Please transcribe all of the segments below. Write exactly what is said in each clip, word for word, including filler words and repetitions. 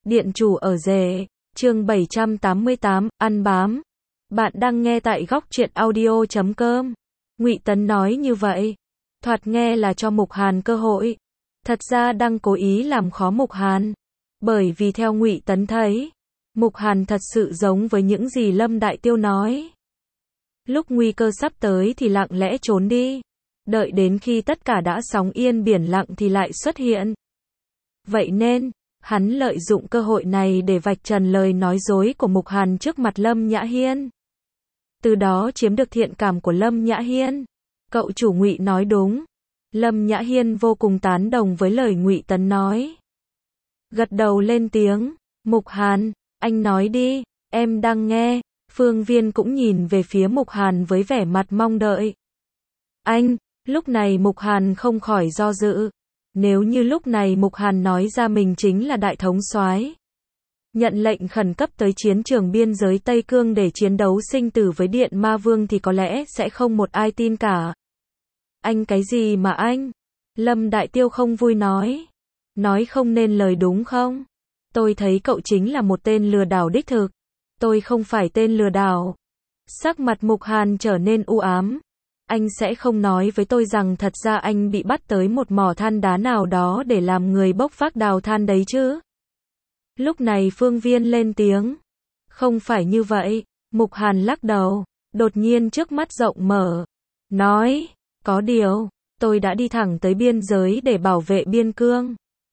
Điện chủ ở rể, chương bảy trăm tám mươi tám, ăn bám. Bạn đang nghe tại góc truyện audio chấm com. Ngụy Tấn nói như vậy, thoạt nghe là cho Mục Hàn cơ hội. Thật ra đang cố ý làm khó Mục Hàn. Bởi vì theo Ngụy Tấn thấy, Mục Hàn thật sự giống với những gì Lâm Đại Tiêu nói. Lúc nguy cơ sắp tới thì lặng lẽ trốn đi. Đợi đến khi tất cả đã sóng yên biển lặng thì lại xuất hiện. Vậy nên, hắn lợi dụng cơ hội này để vạch trần lời nói dối của Mục Hàn trước mặt Lâm Nhã Hiên. Từ đó chiếm được thiện cảm của Lâm Nhã Hiên. Cậu chủ Ngụy nói đúng. Lâm Nhã Hiên vô cùng tán đồng với lời Ngụy Tấn nói. Gật đầu lên tiếng, Mục Hàn, anh nói đi, em đang nghe. Phương Viên cũng nhìn về phía Mục Hàn với vẻ mặt mong đợi. Anh, lúc này Mục Hàn không khỏi do dự. Nếu như lúc này Mục Hàn nói ra mình chính là đại thống soái, nhận lệnh khẩn cấp tới chiến trường biên giới Tây Cương để chiến đấu sinh tử với Điện Ma Vương thì có lẽ sẽ không một ai tin cả. Anh cái gì mà anh? Lâm Đại Tiêu không vui nói. Nói không nên lời đúng không? Tôi thấy cậu chính là một tên lừa đảo đích thực. Tôi không phải tên lừa đảo. Sắc mặt Mục Hàn trở nên u ám. Anh sẽ không nói với tôi rằng thật ra anh bị bắt tới một mỏ than đá nào đó để làm người bốc vác đào than đấy chứ? Lúc này Phương Viên lên tiếng. Không phải như vậy. Mục Hàn lắc đầu. Đột nhiên trước mắt rộng mở. Nói, có điều, tôi đã đi thẳng tới biên giới để bảo vệ biên cương.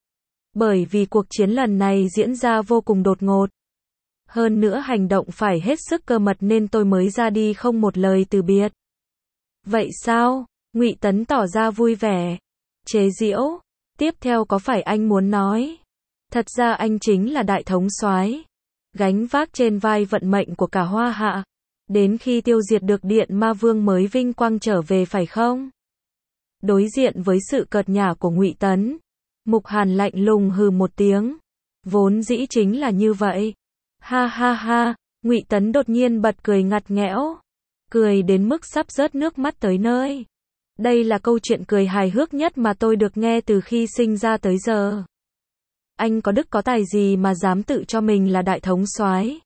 Bởi vì cuộc chiến lần này diễn ra vô cùng đột ngột. Hơn nữa hành động phải hết sức cơ mật nên tôi mới ra đi không một lời từ biệt. Vậy sao? Ngụy Tấn tỏ ra vui vẻ. Chế giễu. Tiếp theo có phải anh muốn nói? Thật ra anh chính là đại thống soái, gánh vác trên vai vận mệnh của cả Hoa Hạ. Đến khi tiêu diệt được Điện Ma Vương mới vinh quang trở về phải không? Đối diện với sự cợt nhả của Ngụy Tấn, Mục Hàn lạnh lùng hừ một tiếng. Vốn dĩ chính là như vậy. Ha ha ha, Ngụy Tấn đột nhiên bật cười ngặt nghẽo. Cười đến mức sắp rớt nước mắt tới nơi. Đây là câu chuyện cười hài hước nhất mà tôi được nghe từ khi sinh ra tới giờ. Anh có đức có tài gì mà dám tự cho mình là đại thống soái?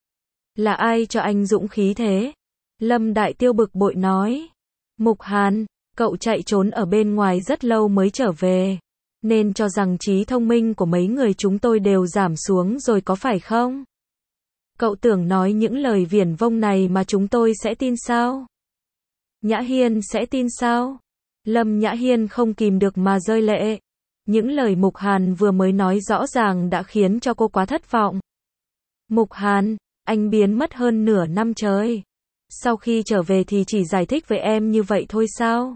Là ai cho anh dũng khí thế? Lâm Đại Tiêu bực bội nói. Mục Hàn, cậu chạy trốn ở bên ngoài rất lâu mới trở về, nên cho rằng trí thông minh của mấy người chúng tôi đều giảm xuống rồi có phải không? Cậu tưởng nói những lời viển vông này mà chúng tôi sẽ tin sao? Nhã Hiên sẽ tin sao? Lâm Nhã Hiên không kìm được mà rơi lệ. Những lời Mục Hàn vừa mới nói rõ ràng đã khiến cho cô quá thất vọng. Mục Hàn, anh biến mất hơn nửa năm trời. Sau khi trở về thì chỉ giải thích với em như vậy thôi sao?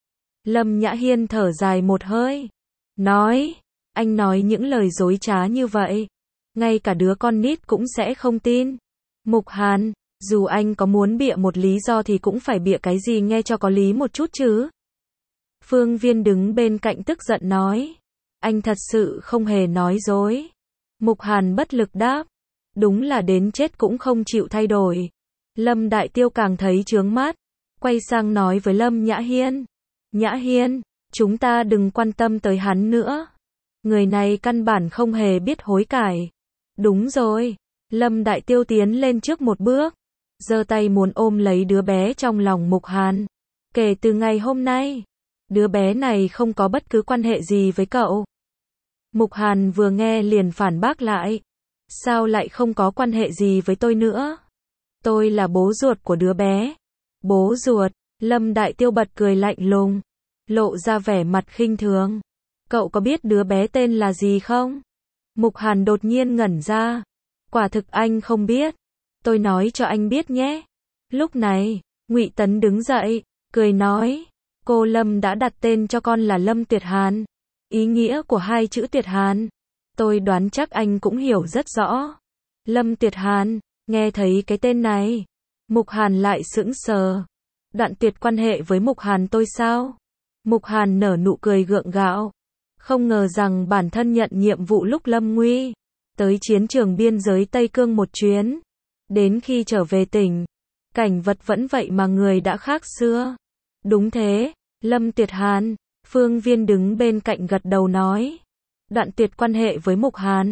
Lâm Nhã Hiên thở dài một hơi. Nói, anh nói những lời dối trá như vậy. Ngay cả đứa con nít cũng sẽ không tin. Mục Hàn, dù anh có muốn bịa một lý do thì cũng phải bịa cái gì nghe cho có lý một chút chứ. Phương Viên đứng bên cạnh tức giận nói. Anh thật sự không hề nói dối. Mục Hàn bất lực đáp. Đúng là đến chết cũng không chịu thay đổi. Lâm Đại Tiêu càng thấy chướng mắt. Quay sang nói với Lâm Nhã Hiên. Nhã Hiên, chúng ta đừng quan tâm tới hắn nữa. Người này căn bản không hề biết hối cải. Đúng rồi. Lâm Đại Tiêu tiến lên trước một bước, giơ tay muốn ôm lấy đứa bé trong lòng Mục Hàn. Kể từ ngày hôm nay, đứa bé này không có bất cứ quan hệ gì với cậu. Mục Hàn vừa nghe liền phản bác lại. Sao lại không có quan hệ gì với tôi nữa? Tôi là bố ruột của đứa bé. Bố ruột? Lâm Đại Tiêu bật cười lạnh lùng, lộ ra vẻ mặt khinh thường. Cậu có biết đứa bé tên là gì không? Mục Hàn đột nhiên ngẩn ra. Quả thực anh không biết. Tôi nói cho anh biết nhé. Lúc này, Ngụy Tấn đứng dậy, cười nói. Cô Lâm đã đặt tên cho con là Lâm Tuyệt Hàn. Ý nghĩa của hai chữ Tuyệt Hàn, tôi đoán chắc anh cũng hiểu rất rõ. Lâm Tuyệt Hàn, nghe thấy cái tên này, Mục Hàn lại sững sờ. Đoạn tuyệt quan hệ với Mục Hàn tôi sao? Mục Hàn nở nụ cười gượng gạo. Không ngờ rằng bản thân nhận nhiệm vụ lúc lâm nguy, tới chiến trường biên giới Tây Cương một chuyến. Đến khi trở về tỉnh, cảnh vật vẫn vậy mà người đã khác xưa. Đúng thế, Lâm Tuyệt Hàn. Phương Viên đứng bên cạnh gật đầu nói. Đoạn tuyệt quan hệ với Mục Hàn.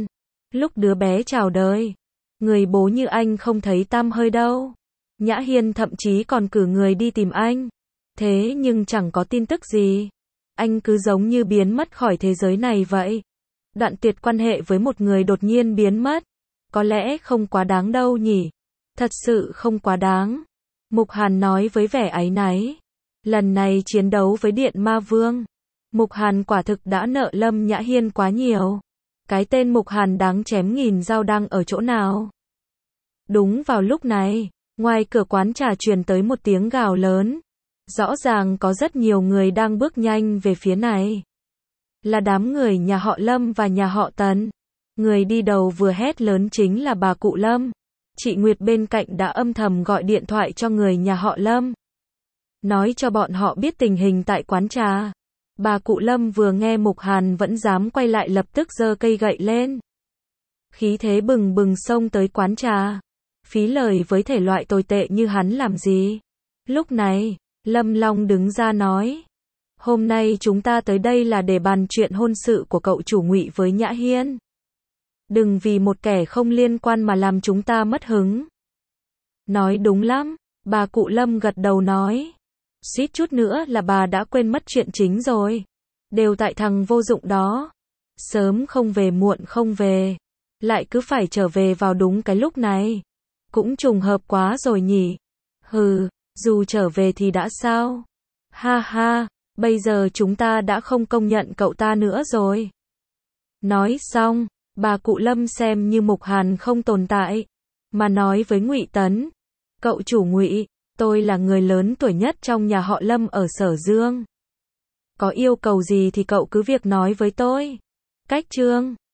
Lúc đứa bé chào đời, người bố như anh không thấy tăm hơi đâu. Nhã Hiên thậm chí còn cử người đi tìm anh. Thế nhưng chẳng có tin tức gì. Anh cứ giống như biến mất khỏi thế giới này vậy. Đoạn tuyệt quan hệ với một người đột nhiên biến mất. Có lẽ không quá đáng đâu nhỉ. Thật sự không quá đáng. Mục Hàn nói với vẻ áy náy. Lần này chiến đấu với Điện Ma Vương, Mục Hàn quả thực đã nợ Lâm Nhã Hiên quá nhiều. Cái tên Mục Hàn đáng chém nghìn dao đang ở chỗ nào? Đúng vào lúc này, ngoài cửa quán trà truyền tới một tiếng gào lớn. Rõ ràng có rất nhiều người đang bước nhanh về phía này. Là đám người nhà họ Lâm và nhà họ Tần. Người đi đầu vừa hét lớn chính là bà cụ Lâm. Chị Nguyệt bên cạnh đã âm thầm gọi điện thoại cho người nhà họ Lâm. Nói cho bọn họ biết tình hình tại quán trà. Bà cụ Lâm vừa nghe Mục Hàn vẫn dám quay lại lập tức giơ cây gậy lên. Khí thế bừng bừng xông tới quán trà. Phí lời với thể loại tồi tệ như hắn làm gì. Lúc này, Lâm Long đứng ra nói. Hôm nay chúng ta tới đây là để bàn chuyện hôn sự của cậu chủ Ngụy với Nhã Hiên. Đừng vì một kẻ không liên quan mà làm chúng ta mất hứng. Nói đúng lắm, bà cụ Lâm gật đầu nói. Suýt chút nữa là bà đã quên mất chuyện chính rồi. Đều tại thằng vô dụng đó. Sớm không về muộn không về. Lại cứ phải trở về vào đúng cái lúc này. Cũng trùng hợp quá rồi nhỉ. Hừ, dù trở về thì đã sao? Ha ha, bây giờ chúng ta đã không công nhận cậu ta nữa rồi. Nói xong, bà cụ Lâm xem như Mục Hàn không tồn tại. Mà nói với Ngụy Tấn. Cậu chủ Ngụy, tôi là người lớn tuổi nhất trong nhà họ Lâm ở Sở Dương. Có yêu cầu gì thì cậu cứ việc nói với tôi. Cách chương